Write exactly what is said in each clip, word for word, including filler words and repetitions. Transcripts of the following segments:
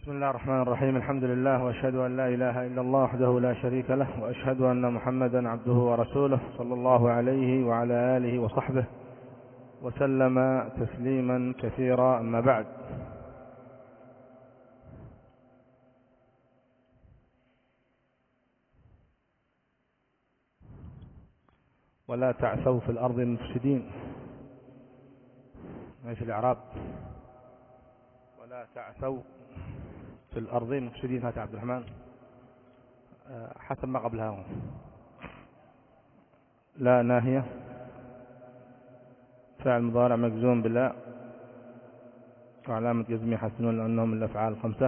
بسم الله الرحمن الرحيم. الحمد لله، وأشهد أن لا إله إلا الله وحده لا شريك له، وأشهد أن محمدا عبده ورسوله صلى الله عليه وعلى آله وصحبه وسلم تسليما كثيرا. أما بعد، ولا تعثوا في الأرض مفسدين. ايش الإعراب؟ ولا تعثوا في الأرض مفسدين. هات عبد الرحمن حسب ما قبلها. لا ناهية، فعل مضارع مجزوم بلا، وعلامة جزمه حسنون لأنهم من الأفعال الخمسة،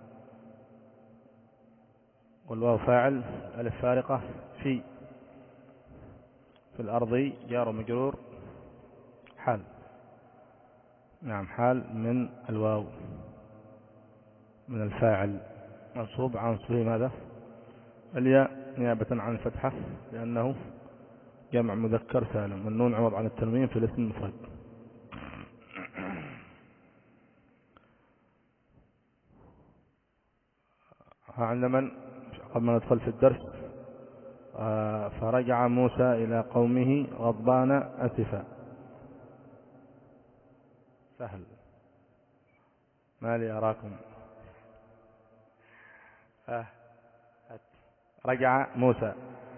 والواو فاعل، ألف فارقة، في في الأرض جار مجرور، حال. نعم، حال من الواو من الفاعل، منصوب عن صفه ماذا؟ الياء نيابة عن الفتحة لأنه جمع مذكر سالم، والنون عوض عن التنوين في الاسم المفرد. عندما قبل ما ندخل في الدرس، فرجع موسى إلى قومه غضبان أسفا. سهل، ما لي أراكم. آه. رجع موسى،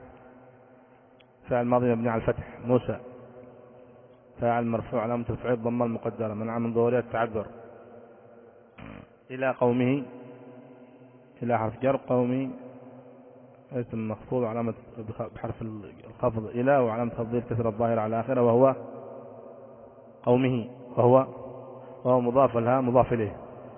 فعل ماضي مبني على الفتح. موسى فاعل مرفوع علامة رفعه الضمة المقدرة منع من ظهورها التعذر. إلى قومه، إلى حرف جر، قومي اسم مخفوض علامة بحرف الخفض إلى، وعلامة خفضه الكسر الظاهرة على آخره، وهو قومه، وهو وهو مضاف لها مضاف إليه.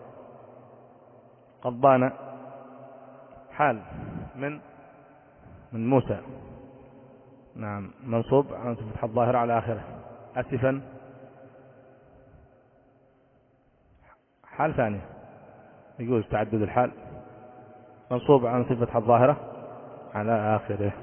غضبان حال من من موسى، نعم، منصوب علامة الفتحة الظاهرة على آخره. أسفا حال ثانية، يجوز تعدد الحال، منصوب عن صفة الظاهرة على آخره.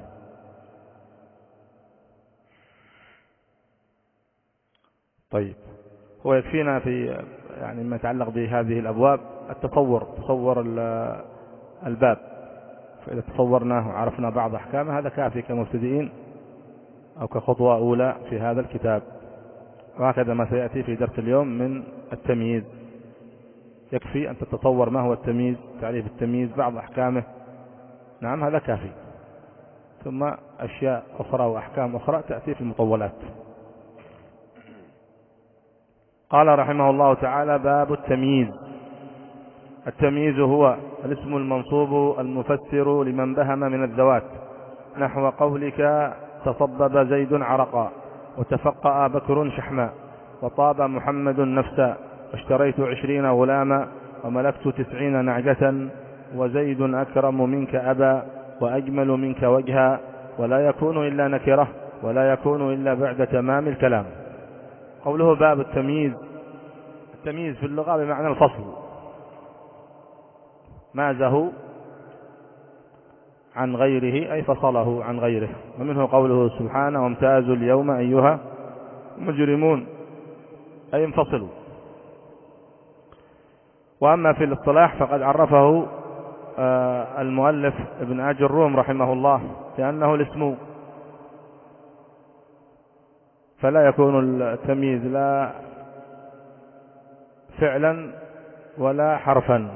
طيب، هو يكفينا في يعني ما يتعلق بهذه الأبواب التصور، تصور الباب، فإذا تصورناه وعرفنا بعض أحكامه هذا كافي كمبتدئين أو كخطوة أولى في هذا الكتاب. وهكذا ما سيأتي في درس اليوم من التمييز، يكفي أن تتصور ما هو التمييز، تعريف التمييز، بعض أحكامه. نعم، هذا كافي. ثم أشياء أخرى وأحكام أخرى تأتي في المطولات. قال رحمه الله تعالى: باب التمييز. التمييز هو الاسم المنصوب المفسر لمن بهم من الذوات، نحو قولك: تصبب زيد عرقا، وتفقأ بكر شحما، وطاب محمد نفسا، واشتريت عشرين غلاما، وملكت تسعين نعجة، وزيد أكرم منك أبا، وأجمل منك وجها، ولا يكون إلا نكرة، ولا يكون إلا بعد تمام الكلام. قوله باب التمييز، التمييز في اللغة بمعنى الفصل، مازه عن غيره أي فصله عن غيره. ومنه قوله سبحانه: وامتازوا اليوم أيها مجرمون، أي انفصلوا. وأما في الاصطلاح فقد عرفه المؤلف ابن آج الروم رحمه الله لأنه الاسم، فلا يكون التمييز لا فعلا ولا حرفا.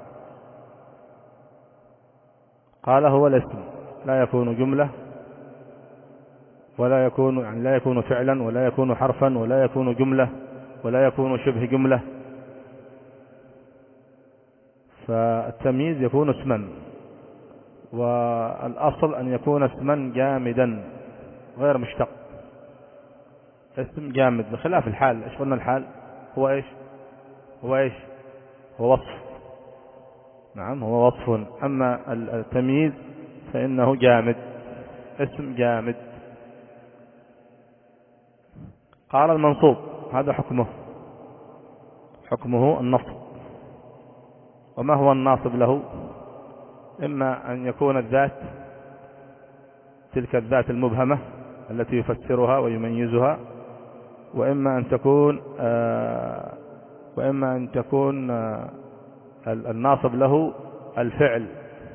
قال هو الاسم، لا يكون جملة، ولا يكون يعني لا يكون فعلا، ولا يكون حرفا، ولا يكون جملة، ولا يكون شبه جملة. فالتمييز يكون اسما، والأصل أن يكون اسما جامدا غير مشتق، اسم جامد، بخلاف الحال. ايش قلنا؟ الحال هو ايش؟ هو ايش؟ هو وصف. نعم، هو وصف. أما التمييز فإنه جامد، اسم جامد. قال المنصوب هذا حكمه، حكمه النصب. وما هو الناصب له؟ إما أن يكون الذات، تلك الذات المبهمة التي يفسرها ويميزها، وإما أن تكون آه وإما أن تكون آه الناصب له الفعل،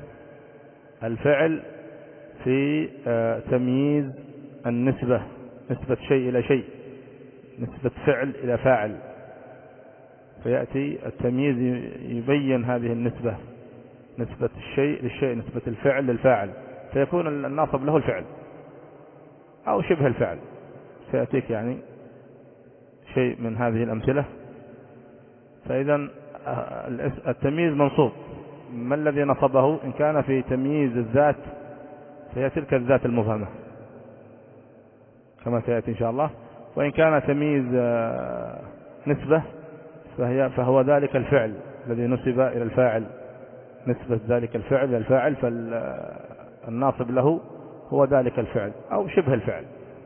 الفعل في تمييز النسبة، نسبة شيء إلى شيء، نسبة فعل إلى فاعل، فيأتي التمييز يبين هذه النسبة، نسبة الشيء للشيء، نسبة الفعل للفاعل، فيكون الناصب له الفعل أو شبه الفعل. سيأتيك يعني شيء من هذه الأمثلة. فإذا التمييز منصوب، ما الذي نصبه؟ إن كان في تمييز الذات فهي تلك الذات المبهمة كما سيأتي إن شاء الله، وإن كان تمييز نسبة فهي فهو ذلك الفعل الذي نسب إلى الفاعل، نسبة ذلك الفعل إلى الفاعل، فالناصب له هو ذلك الفعل أو شبه الفعل.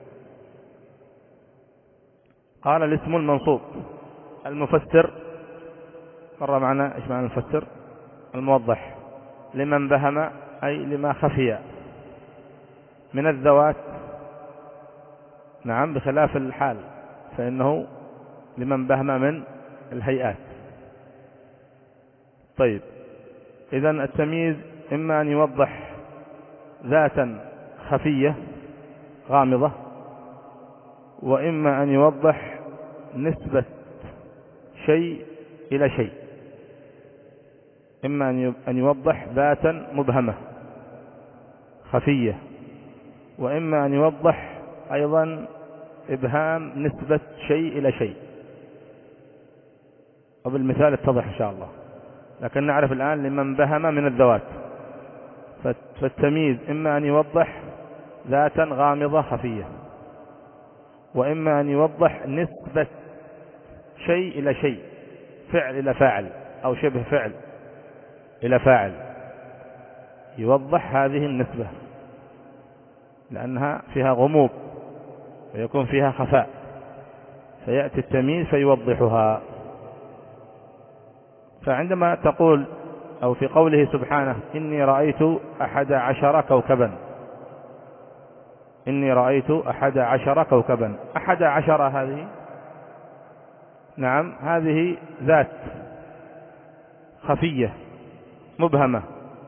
قال الاسم المنصوب. المفسر مر معنا ايش معنى المفسر؟ الموضح، لمن بهم أي لما خفي من الذوات، نعم، بخلاف الحال فإنه لمن بهم من الهيئات. طيب، إذن التمييز إما أن يوضح ذاتا خفية غامضة، وإما أن يوضح نسبة شيء إلى شيء، إما أن يوضح ذاتا مبهمة خفية، وإما أن يوضح أيضا إبهام نسبة شيء إلى شيء، وبالمثال اتضح إن شاء الله. لكن نعرف الآن لمن بهم من الذوات، فالتمييز إما أن يوضح ذاتا غامضة خفية، وإما أن يوضح نسبة شيء إلى شيء، فعل إلى فاعل أو شبه فعل إلى فاعل، يوضح هذه النسبة لأنها فيها غموض ويكون فيها خفاء، فيأتي التمييز فيوضحها. فعندما تقول أو في قوله سبحانه إني رأيت أحد عشر كوكبا، إني رأيت أحد عشر كوكبا، أحد عشر هذه، نعم، هذه ذات خفية مبهمة،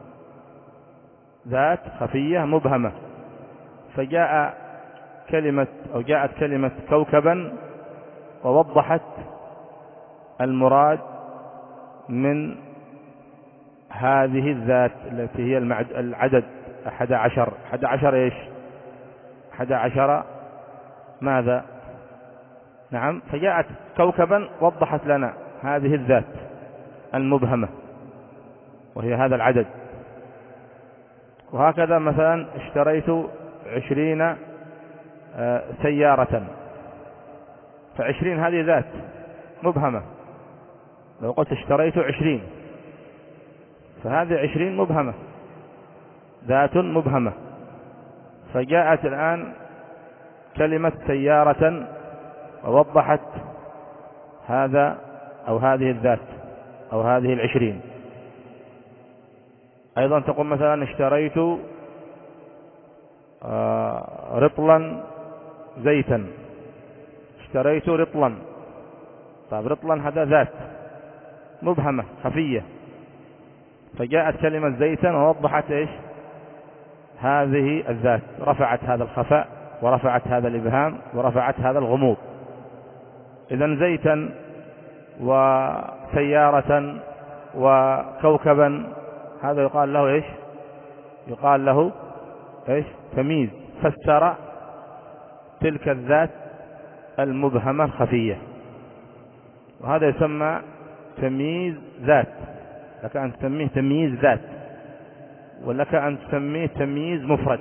ذات خفية مبهمة، فجاء كلمة أو جاءت كلمة كوكبا ووضحت المراد من هذه الذات التي هي العدد أحد عشر. أحد عشر إيش؟ أحد عشر ماذا؟ نعم، فجاءت كوكبا وضحت لنا هذه الذات المبهمة وهي هذا العدد. وهكذا مثلا اشتريت عشرين سيارة، فعشرين هذه ذات مبهمة، لو قلت اشتريت عشرين فهذه عشرين مبهمة، ذات مبهمة، فجاءت الآن كلمة سيارة ووضحت هذا أو هذه الذات أو هذه العشرين. أيضا تقول مثلا اشتريت رطلا زيتا، اشتريت رطلا، طيب رطلا هذا ذات مبهمة خفية، فجاءت كلمة زيتا ووضحت ايش؟ هذه الذات، رفعت هذا الخفاء ورفعت هذا الإبهام ورفعت هذا الغموض. إذن زيتا وسيارة وكوكبا هذا يقال له ايش؟ يقال له ايش؟ تمييز، فسر تلك الذات المبهمة الخفية، وهذا يسمى تمييز ذات. لك أن تسميه تمييز ذات، ولك أن تسميه تمييز مفرد.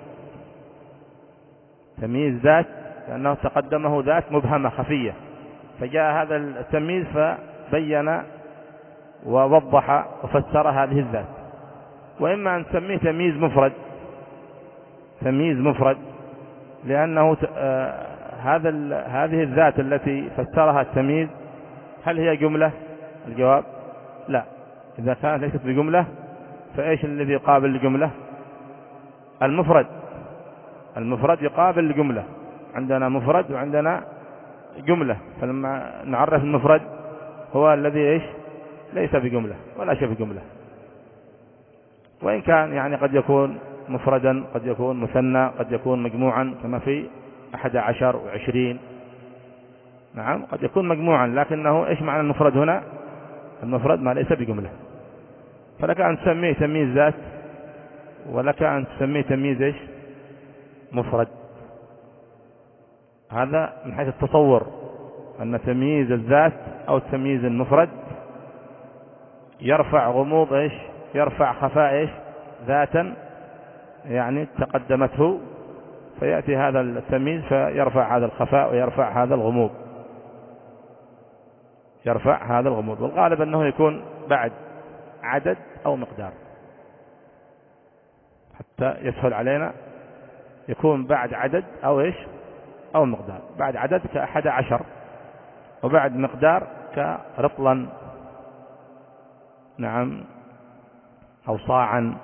تمييز ذات لأنه تقدمه ذات مبهمة خفية، فجاء هذا التمييز فبين ووضح وفسر هذه الذات. وإما أن تسميه تمييز مفرد، تمييز مفرد لأنه هذا هذه الذات التي فسرها التمييز هل هي جملة؟ الجواب لا. إذا كانت ليست بجملة فإيش الذي يقابل الجملة؟ المفرد. المفرد يقابل الجملة، عندنا مفرد وعندنا جملة، فلما نعرف المفرد هو الذي إيش؟ ليس بجملة ولا شبه جملة، وإن كان يعني قد يكون مفردا، قد يكون مثنى، قد يكون مجموعا كما في أحد عشر وعشرين. نعم قد يكون مجموعا، لكنه إيش معنى المفرد هنا؟ المفرد ما ليس بجملة. فلك أن تسميه تمييز ذات، ولك أن تسميه تمييز إيش؟ مفرد. هذا من حيث التصور، أن تمييز الذات أو تمييز المفرد يرفع غموض إيش؟ يرفع خفاء إيش؟ ذاتا يعني تقدمته، فيأتي هذا التمييز فيرفع هذا الخفاء ويرفع هذا الغموض، يرفع هذا الغموض. والغالب أنه يكون بعد عدد أو مقدار، حتى يسهل علينا يكون بعد عدد أو إيش؟ أو مقدار. بعد عدد كأحد عشر، وبعد مقدار كرطلا، نعم، أو صاعا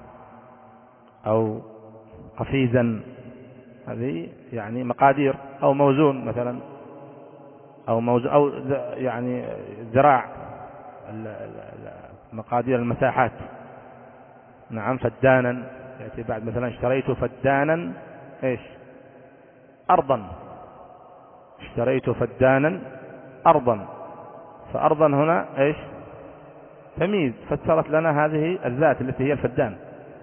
أو قفيزا، هذه يعني مقادير، أو موزون مثلا، أو موزون، أو يعني ذراع، مقادير المساحات. نعم فدانا يأتي بعد، مثلا اشتريت فدانا إيش؟ أرضا، اشتريت فدانا أرضا، فأرضا هنا إيش؟ تمييز، فسرت لنا هذه الذات التي هي الفدان،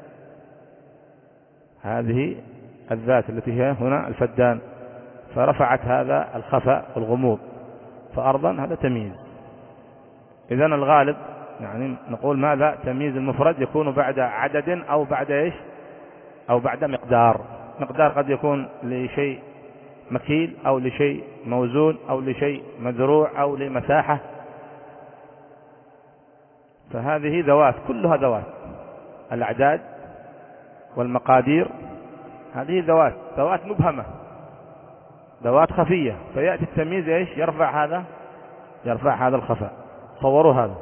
هذه الذات التي هي هنا الفدان، فرفعت هذا الخفاء والغموض، فأرضا هذا تمييز. إذن الغالب يعني نقول ماذا؟ تمييز المفرد يكون بعد عدد أو بعد إيش؟ أو بعد مقدار. مقدار قد يكون لشيء مكيل، أو لشيء موزون، أو لشيء مذروع، أو لمساحة. فهذه ذوات، كلها ذوات، الأعداد والمقادير هذه ذوات، ذوات مبهمة، ذوات خفية، فيأتي التمييز إيش؟ يرفع هذا، يرفع هذا الخفاء. صوروا هذا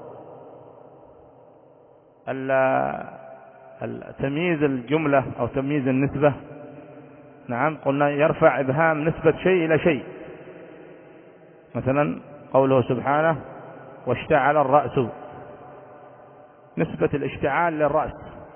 التمييز الجملة أو تمييز النسبة. نعم قلنا يرفع إبهام نسبة شيء إلى شيء، مثلا قوله سبحانه واشتعل الرأس، نسبة الاشتعال للرأس.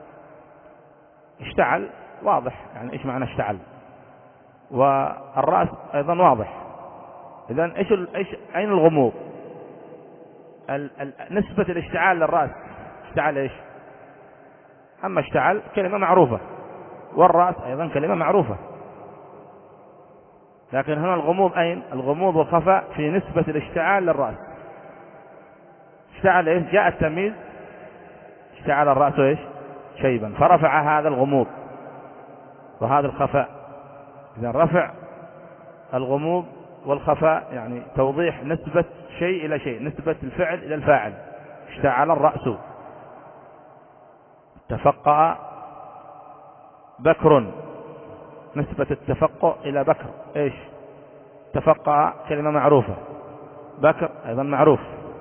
اشتعل واضح، يعني إيش معنى اشتعل؟ والرأس أيضا واضح. إذن إيش إيش أين الغموض؟ ال... ال... نسبة الاشتعال للرأس، اشتعل إيش؟ أما اشتعل كلمة معروفة، والرأس أيضا كلمة معروفة، لكن هنا الغموض أين؟ الغموض والخفاء في نسبة الاشتعال للرأس. اشتعل إيش؟ جاء التمييز اشتعل الرأس إيش؟ شيبا، فرفع هذا الغموض وهذا الخفاء. إذا رفع الغموض والخفاء يعني توضيح نسبة شيء إلى شيء، نسبة الفعل إلى الفاعل. اشتعل الرأس، تفقأ بكر، نسبة التفقؤ إلى بكر إيش؟ تفقأ كلمة معروفة، بكر أيضا معروف.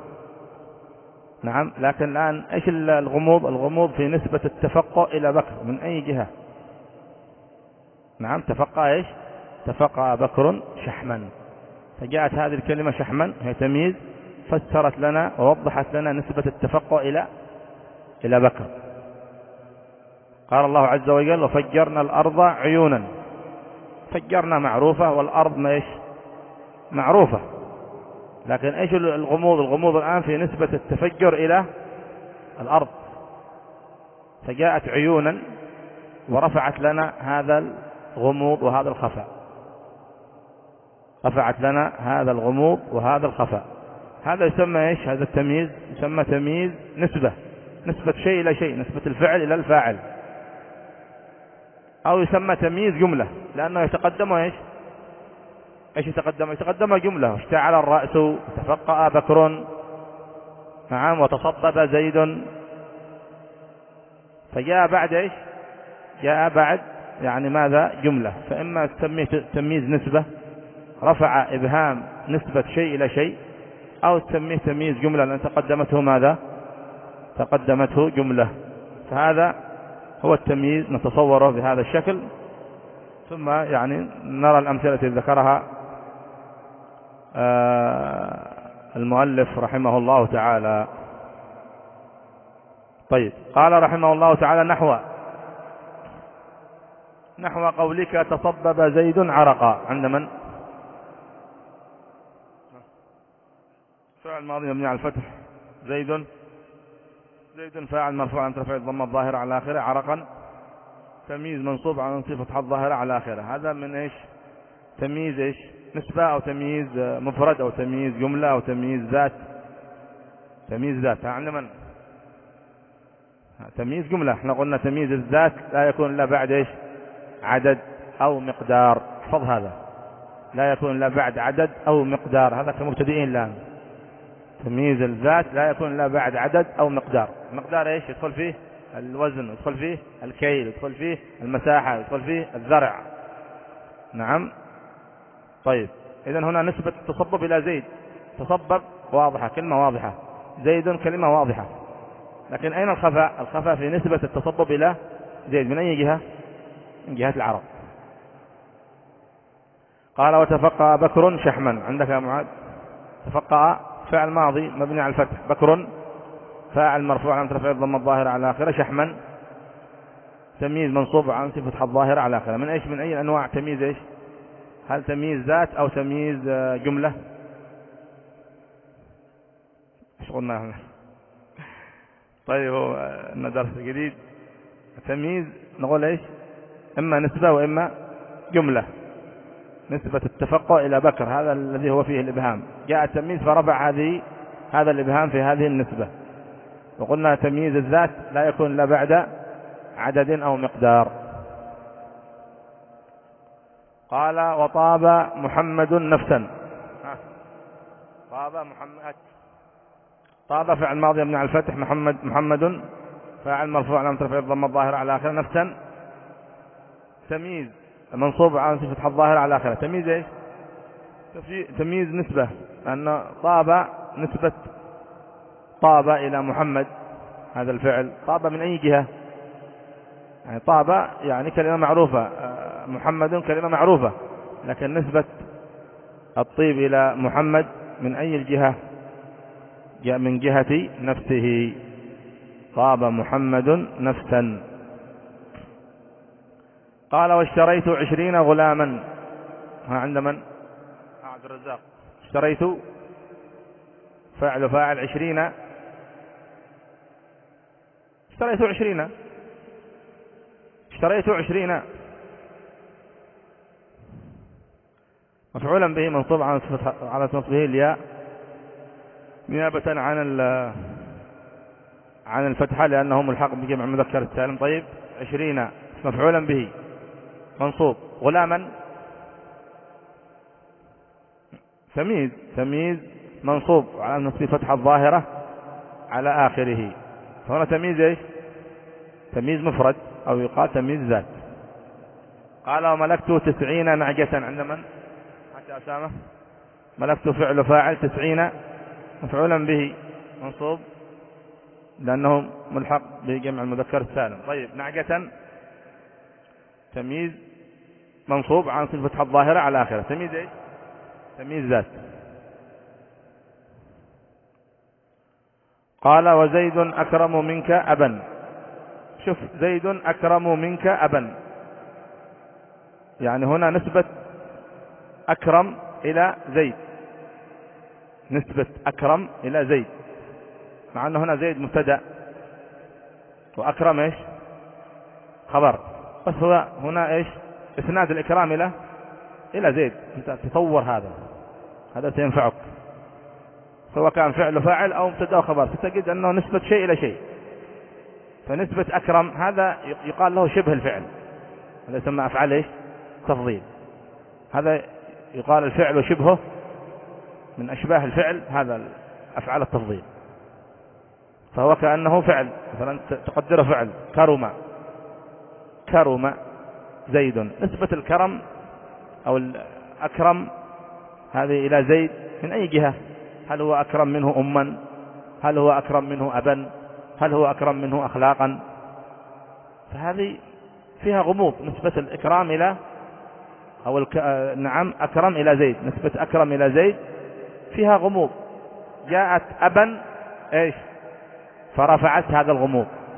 نعم لكن الآن إيش الغموض؟ الغموض في نسبة التفقؤ إلى بكر من أي جهة؟ نعم تفقأ إيش؟ تفقأ بكر شحما، فجاءت هذه الكلمة شحما هي تمييز، فسرت لنا ووضحت لنا نسبة التفقؤ إلى إلى بكر. قال الله عز وجل وفجرنا الأرض عيونا، فجرنا معروفة، والأرض ما إيش؟ معروفة، لكن إيش الغموض؟ الغموض الآن في نسبة التفجر إلى الأرض، فجاءت عيونا ورفعت لنا هذا الغموض وهذا الخفاء، رفعت لنا هذا الغموض وهذا الخفاء. هذا يسمى إيش؟ هذا التمييز يسمى تمييز نسبة، نسبة شيء إلى شيء، نسبة الفعل إلى الفاعل. أو يسمى تمييز جملة، لأنه يتقدم إيش؟ إيش يتقدم؟ يتقدم جملة، اشتعل الرأس، تفقأ بكر، نعم، وتصبب زيد. فجاء بعد إيش؟ جاء بعد يعني ماذا؟ جملة. فإما تسميه تمييز نسبة، رفع إبهام نسبة شيء إلى شيء، أو تسميه تمييز جملة لأن تقدمته ماذا؟ تقدمته جملة. فهذا هو التمييز، نتصوره بهذا الشكل، ثم يعني نرى الأمثلة التي ذكرها المؤلف رحمه الله تعالى. طيب قال رحمه الله تعالى نحو نحو قولك تصبب زيد عرقا، عند من؟ فعل ماضي مبني على الفتح. زيد زيد فاعل مرفوع عن رفع الضمه الظاهره على اخره. عرقا تمييز منصوب عن صفه الظاهره على اخره. هذا من ايش؟ تمييز ايش؟ نسبه او تمييز مفرد او تمييز جمله او تمييز ذات؟ تمييز ذات. عند من؟ تمييز جمله. احنا قلنا تمييز الذات لا يكون الا بعد ايش؟ عدد او مقدار. احفظ هذا، لا يكون الا بعد عدد او مقدار. هذا كمبتدئين الان. تمييز الذات لا يكون الا بعد عدد او مقدار. مقدار ايش؟ يدخل فيه الوزن، يدخل فيه الكيل، يدخل فيه المساحه، يدخل فيه الزرع. نعم. طيب اذا هنا نسبه التصبب الى زيد. تصبب واضحه، كلمه واضحه. زيد كلمه واضحه، لكن اين الخفاء؟ الخفاء في نسبه التصبب الى زيد. من اي جهه؟ من جهه العرب. قال وتفقأ بكر شحما. عندك يا معاذ؟ تفقأ فعل ماضي مبني على الفتح. بكر فاعل مرفوع عن رفع الضمه الظاهره على اخره. شحما تمييز منصوب عن صفه الظاهره على اخره. من ايش؟ من اي انواع تمييز ايش؟ هل تمييز ذات او تمييز جمله؟ ايش قلنا هنا؟ طيب هو ان درس جديد. تمييز نقول ايش؟ اما نسبه واما جمله. نسبة التفقع إلى بكر، هذا الذي هو فيه الإبهام. جاء التمييز فرفع هذه هذا الإبهام في هذه النسبة. وقلنا تمييز الذات لا يكون إلا بعد عدد أو مقدار. قال وطاب محمد نفسا. طاب محمد. طاب فعل ماضي مبني على الفتح. محمد محمد فاعل مرفوع على رفع الضمه الظاهره على اخره. نفسا تمييز منصوب عن صفة الظاهرة على آخره. تمييز ايش؟ تمييز نسبة، لأن طاب نسبة طاب إلى محمد. هذا الفعل طاب من أي جهة؟ يعني طاب يعني كلمة معروفة، محمد كلمة معروفة، لكن نسبة الطيب إلى محمد من أي الجهة؟ جاء من جهة نفسه. طاب محمد نفسا. قال واشتريت عشرين غلاما. ها عند من؟ عبد الرزاق. اشتريت فاعل فاعل عشرين. اشتريت عشرين. اشتريت عشرين مفعولا به منصوب على على نصبه الياء نيابة عن عن الفتحة لأنه ملحق بجمع المذكر السالم. طيب عشرين مفعولا به منصوب. غلاما تمييز تمييز منصوب على نصب فتحة الظاهرة على آخره. فهنا تمييز ايش؟ تمييز مفرد أو يقال تمييز ذات. قال وملكت تسعين نعجة. عند من؟ حتى أسامة. ملكت فعل فاعل تسعين مفعولا به منصوب لأنه ملحق بجمع المذكر السالم. طيب نعجة تمييز منصوب عن صفة فتحة الظاهرة على آخره. تمييز ايش؟ تمييز ذات. قال وزيد أكرم منك أبا. شوف زيد أكرم منك أبا، يعني هنا نسبة أكرم إلى زيد. نسبة أكرم إلى زيد، مع أن هنا زيد مبتدأ وأكرم إيش؟ خبر. بس هو هنا إيش؟ إسناد الإكرام إلى إلى زيد. أنت تطور هذا هذا سينفعك، سواء كان فعل فاعل أو مبتدأ وخبر، ستجد أنه نسبة شيء إلى شيء. فنسبة أكرم هذا يقال له شبه الفعل، هذا يسمى أفعال إيش؟ تفضيل. هذا يقال الفعل وشبهه من أشباه الفعل، هذا أفعال التفضيل. فهو كأنه فعل، مثلا تقدره فعل كرم كرم زيد. نسبة الكرم أو الأكرم هذه إلى زيد من أي جهة؟ هل هو أكرم منه أما؟ هل هو أكرم منه أبا؟ هل هو أكرم منه أخلاقا؟ فهذه فيها غموض. نسبة الإكرام إلى أو الك... نعم أكرم إلى زيد، نسبة أكرم إلى زيد فيها غموض. جاءت أبا إيش؟ فرفعت هذا الغموض،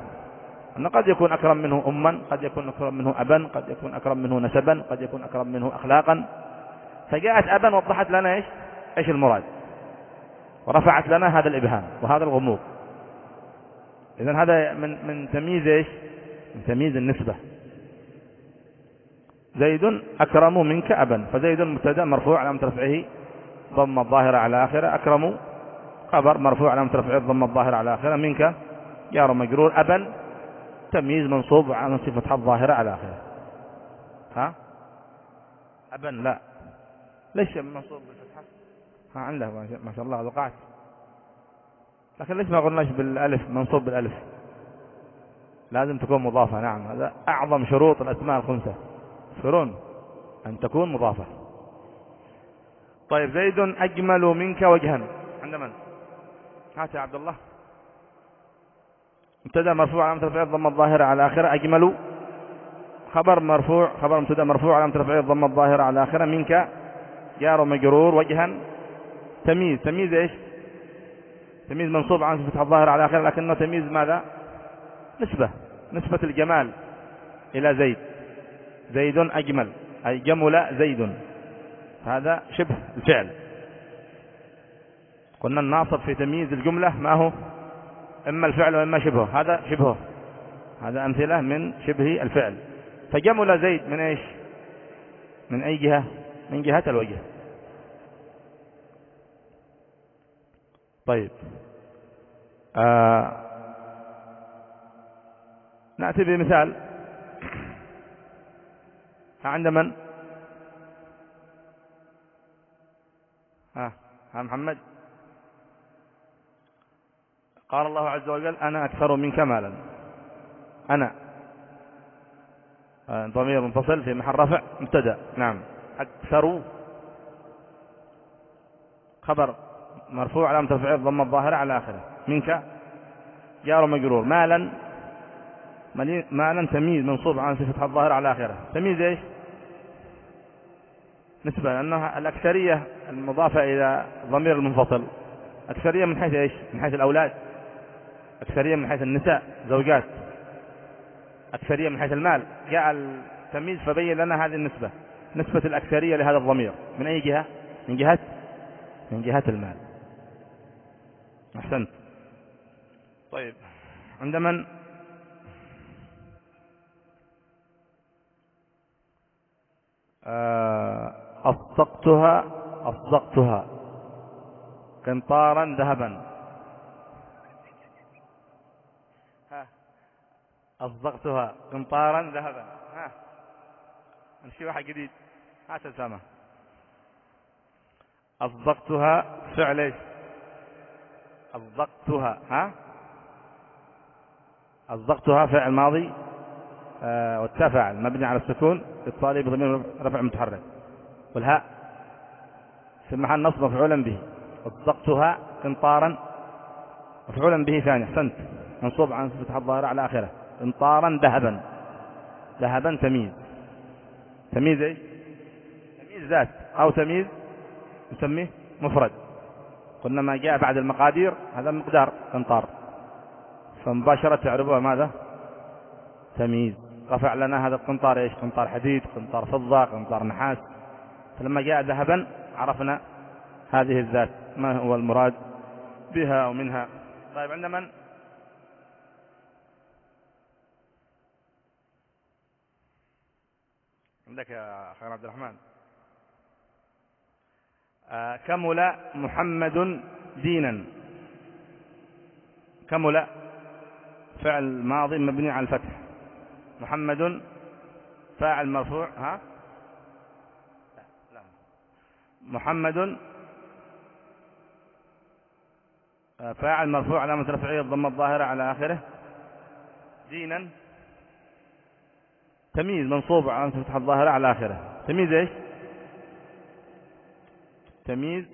أنه قد يكون أكرم منه أما، قد يكون أكرم منه أبا، قد يكون أكرم منه نسبا، قد يكون أكرم منه أخلاقا. فجاءت أبا وضحت لنا إيش إيش المراد، ورفعت لنا هذا الإبهام وهذا الغموض. إذن هذا من من تمييز إيش؟ من تمييز النسبة. زيد أكرم منك أبا، فزيد مبتدأ مرفوع علامة رفعه ضم الظاهرة على آخره، أكرم خبر مرفوع علامة رفعه ضم الظاهرة على آخره، منك جار مجرور، أبا تمييز منصوب على صفة الظاهرة على آخره. ها أبا لا ليش منصوب بالفتحة؟ ها عنده ما شاء الله وقعت، لكن ليش ما قلناش بالألف منصوب بالألف؟ لازم تكون مضافة. نعم هذا أعظم شروط الأسماء الخمسة، شرون أن تكون مضافة. طيب زيد أجمل منك وجها عند من؟ هات يا عبد الله. مبتدا مرفوع علامة رفعه ضم الظاهرة على آخره، أجمل خبر مرفوع خبر مبتدا مرفوع علامة رفعه ضم الظاهرة على آخره، منك جار مجرور، وجها تمييز. تمييز ايش؟ تمييز منصوب عن فتح الظاهرة على آخره، لكنه تمييز ماذا؟ نسبة، نسبة الجمال إلى زيد. زيد أجمل أي جمل زيد، هذا شبه الفعل. قلنا الناصب في تمييز الجملة ما هو؟ إما الفعل وإما شبهه، هذا شبهه، هذا أمثلة من شبه الفعل. فجمل زيد من إيش؟ من أي جهة؟ من جهة الوجه. طيب آه نأتي بمثال. عند من؟ ها ها محمد. قال الله عز وجل أنا أكثر منك مالا. أنا ضمير منفصل في محل رفع مبتدأ. نعم أكثر خبر مرفوع علامة رفعه ضم الظاهرة على آخره، منك جار مجرور، مالا مالا تمييز منصوب عن صفة الظاهرة على آخره. تمييز ايش؟ نسبة، لأنها الأكثرية المضافة إلى ضمير المنفصل أكثرية من حيث ايش؟ من حيث الأولاد، أكثرية من حيث النساء زوجات، أكثرية من حيث المال. جاء التمييز فبين لنا هذه النسبة، نسبة الأكثرية لهذا الضمير من أي جهة؟ من جهة من جهة المال. أحسنت. طيب عند من؟ أصدقتها أصدقتها قنطارا ذهبا. ها أصدقتها قنطارا ذهبا. ها نمشي واحد جديد. هات السامة. أصدقتها فعل ايش؟ أصدقتها. ها أصدقتها فعل ماضي آه والتاء فاعل مبني على السكون اتصالي بضمير رفع متحرك، والهاء في محل نصب مفعولا به. أصدقتها قنطارا مفعولا به ثاني. احسنت، منصوب عن فتح الظاهرة على آخره. قنطارا ذهبا. ذهبا تمييز. تمييز ايش؟ تمييز ذات أو تمييز نسميه مفرد. قلنا ما جاء بعد المقادير هذا مقدار قنطار، فمباشرة تعرفها ماذا؟ تمييز. رفع لنا هذا القنطار ايش؟ قنطار حديد، قنطار فضة، قنطار نحاس. فلما جاء ذهبا عرفنا هذه الذات ما هو المراد بها ومنها. طيب عند من؟ عندك يا خير عبد الرحمن. آه كمل محمد دينا. كمل فعل ماضي مبني على الفتح، محمد فاعل مرفوع. ها لا, لا. محمد فاعل مرفوع علامة رفعه الضمة الظاهرة على آخره. دينا تمييز منصوب علامة فتح الظاهرة على آخره. تمييز ايش؟ تمييز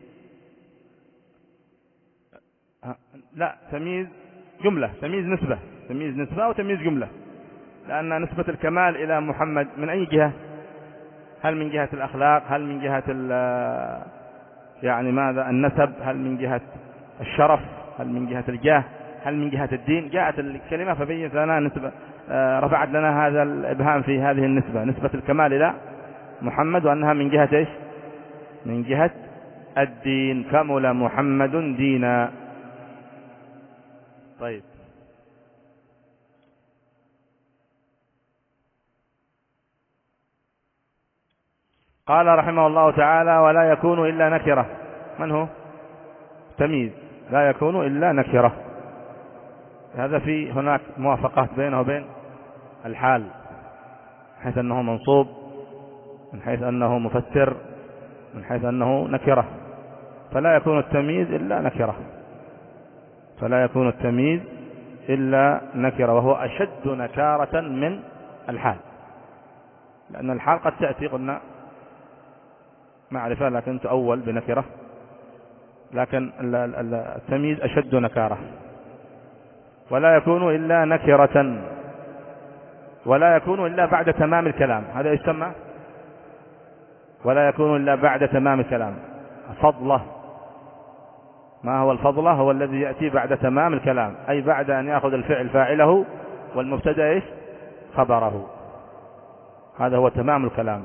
لا تمييز جملة. تمييز نسبة. تمييز نسبة أو تمييز جملة، لأن نسبة الكمال إلى محمد من أي جهة؟ هل من جهة الأخلاق؟ هل من جهة يعني ماذا النسب؟ هل من جهة الشرف؟ هل من جهة الجاه؟ هل من جهة الدين؟ جاءت الكلمة فبينت لنا نسبة، رفعت لنا هذا الإبهام في هذه النسبة، نسبة الكمال إلى محمد، وأنها من جهة إيش؟ من جهة الدين، كمل محمد دينا. طيب، قال رحمه الله تعالى: ولا يكون إلا نكرة. من هو؟ تمييز، لا يكون إلا نكرة. هذا في هناك موافقات بينه وبين الحال، حيث أنه منصوب، من حيث أنه مفسر، من حيث أنه نكرة. فلا يكون التمييز إلا نكرة، فلا يكون التمييز إلا نكرة، وهو أشد نكارة من الحال، لأن الحال قد تأتي قلنا معرفة لكن تؤول بنكرة، لكن التمييز أشد نكارة. ولا يكون إلا نكرة، ولا يكون إلا بعد تمام الكلام. هذا يسمى ولا يكون إلا بعد تمام الكلام. فضله، ما هو الفضله؟ هو الذي يأتي بعد تمام الكلام، أي بعد أن يأخذ الفعل فاعله والمبتدأ إيش؟ خبره. هذا هو تمام الكلام.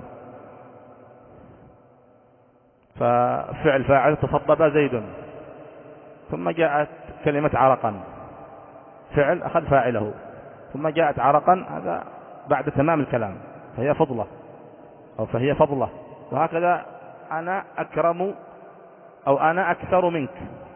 ففعل فاعل: تفضل زيد، ثم جاءت كلمة عرقا، فعل أخذ فاعله، ثم جاءت عرقا، هذا بعد تمام الكلام، فهي فضلة أو فهي فضلة. وهكذا أنا أكرم أو أنا أكثر منك،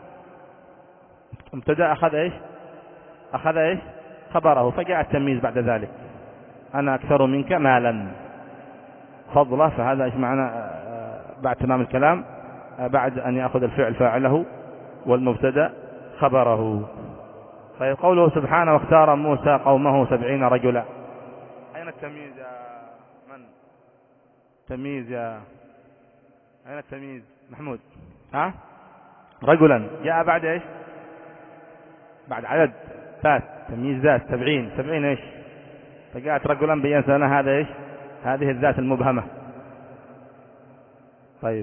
مبتدأ أخذ إيش؟ أخذ إيش؟ خبره، فجاء التمييز بعد ذلك: أنا أكثر منك مالا، فضلة. فهذا إيش معنى بعد تمام الكلام؟ بعد أن يأخذ الفعل فاعله والمبتدأ خبره. طيب، قوله سبحانه: واختار موسى قومه سبعين رجلا. أين التمييز يا من؟ تمييز يا أين التمييز محمود؟ ها؟ رجلا جاء بعد إيش؟ بعد عدد ذات، تمييز ذات، سبعين، سبعين إيش؟ فجاءت رجلا بين سنة، هذا إيش؟ هذه الذات المبهمة. طيب،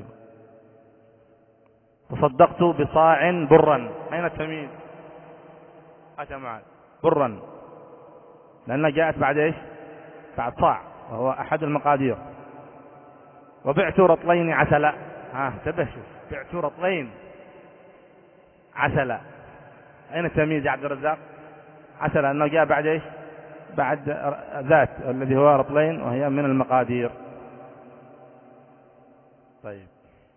تصدقت بصاع برا. أين التمييز؟ أتى معا برا، لأنها جاءت بعد إيش؟ بعد صاع، وهو أحد المقادير. وبعت رطلين عسلا. ها، تبشر، بعت رطلين عسلا. أين التمييز يا عبد الرزاق؟ عسلا، أنه جاء بعد إيش؟ بعد ذات الذي هو رطلين، وهي من المقادير. طيب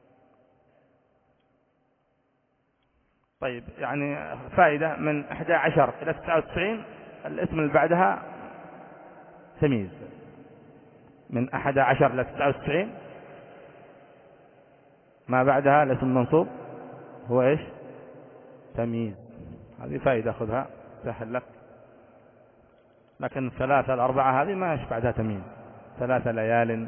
طيب يعني فائدة: من أحد عشر إلى تسعة وتسعين الاسم اللي بعدها تمييز، من أحد عشر إلى تسعة وتسعين ما بعدها الاسم المنصوب هو إيش؟ تمييز. هذه فائدة خذها سهل لك. لكن الثلاثة الأربعة هذه ما يشبع بعدها تمييز. ثلاثة ليال،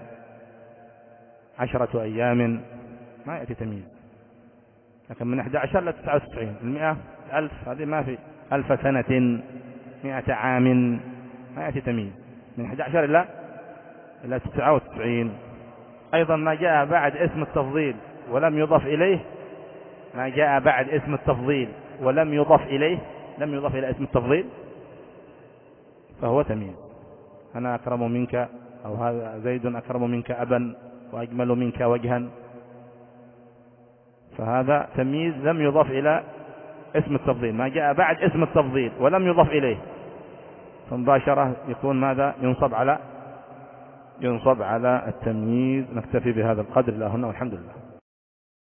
عشرة أيام، ما يأتي تمييز. لكن من أحد عشر إلى تسعة وتسعين، المئة، ألف، هذه ما في. ألف سنة، مئة عام، ما يأتي تمييز. من أحد عشر إلى إلى تسعة وتسعين. أيضا ما جاء بعد اسم التفضيل ولم يضف إليه، ما جاء بعد اسم التفضيل ولم يضف إليه، لم يضف إلى اسم التفضيل، فهو تمييز. أنا أكرم منك، أو هذا زيد أكرم منك أبا وأجمل منك وجها، فهذا تمييز لم يضف إلى اسم التفضيل. ما جاء بعد اسم التفضيل ولم يضف إليه، فمباشرة يكون ماذا؟ ينصب على ينصب على التمييز. نكتفي بهذا القدر، لا هنا والحمد لله.